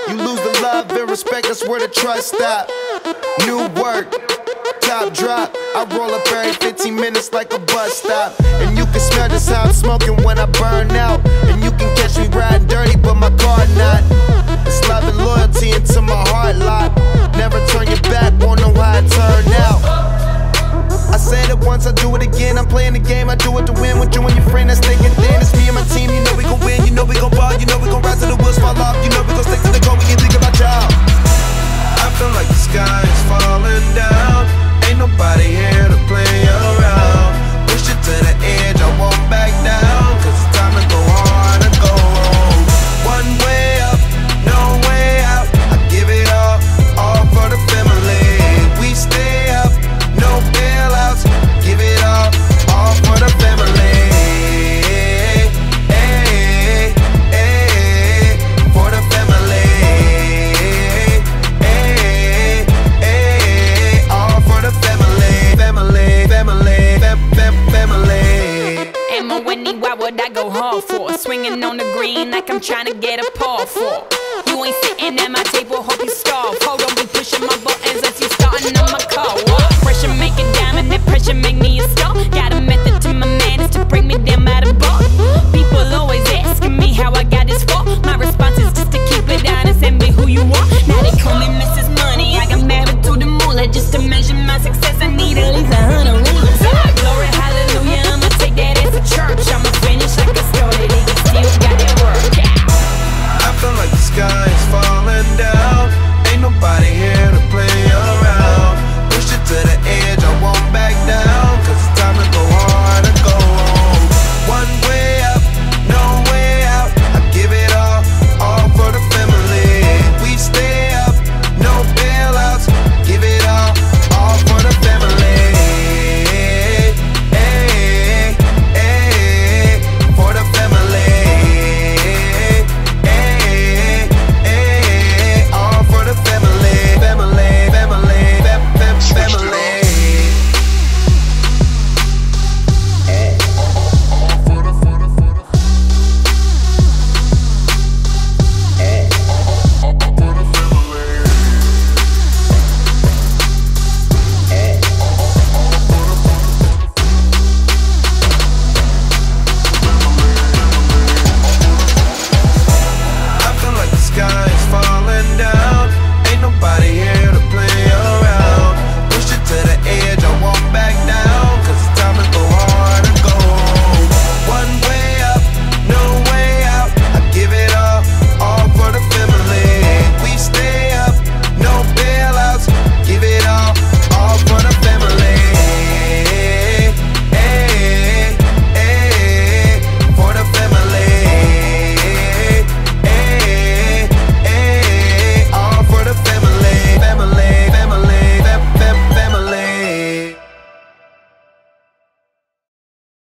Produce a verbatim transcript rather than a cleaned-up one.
You lose the love and respect, that's where the trust stop. New work, top drop. I roll up every fifteen minutes like a bus stop. And you can smell just how I'm smoking when I burn out. And you can catch me riding dirty, but my car not. It's love and loyalty into my heart lock. Never turn your back, won't know how it turned out. I said it once, I do it again. I'm playing the game, I do it to win. With you and your friend that's thinking thin. It's me and my team, you know we gon' win. You know we gon' ball, you know we gon' rise till the wheels fall off. You know we gon' stick to the goal, we can think about y'all. I feel like the sky is falling down. Ain't nobody here to play around. Push it to the edge, I won't back down. Cause it's time to go hard and go home. One way up, no way out. I give it all, all for the family. We stay up, no bailouts. Give it all, all for the family. Hey, hey, for the family. Hey, hey, all for the family. Family, family, fam, fam, family. Am I winning? Why would I go hard for? Swinging on the green like I'm trying to get a paw for. You ain't sitting at my table, hope you starve. Hold on, be pushing my buttons as you starting on my car. What? Pressure make a diamond, that pressure make me a star. Got a method to my madness to bring me down by the bar. People always asking me how I got this far. My response is just to keep it honest and be who you are. Now they call me Missus Money, I got married to the moolah. Just to measure my success, I need at least a hundred rulers. Glory, hallelujah, I'ma take that as a church. I'ma finish like I started it, you still got that work. Yeah. I feel like the sky is falling down. Ain't nobody here